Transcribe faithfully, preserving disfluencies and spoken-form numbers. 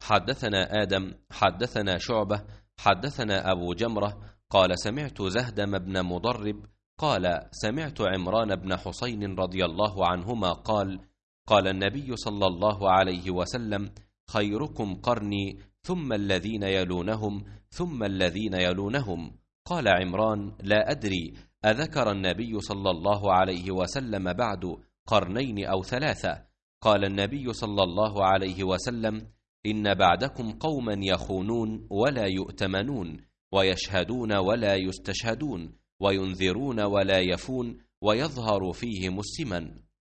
حدثنا آدم حدثنا شعبة حدثنا أبو جمرة قال سمعت زهدم بن مضرب قال سمعت عمران بن حسين رضي الله عنهما قال قال النبي صلى الله عليه وسلم خيركم قرني ثم الذين يلونهم ثم الذين يلونهم. قال عمران لا أدري أذكر النبي صلى الله عليه وسلم بعد قرنين أو ثلاثة؟ قال النبي صلى الله عليه وسلم إن بعدكم قوما يخونون ولا يؤتمنون ويشهدون ولا يستشهدون وينذرون ولا يفون ويظهر فيهم السمن.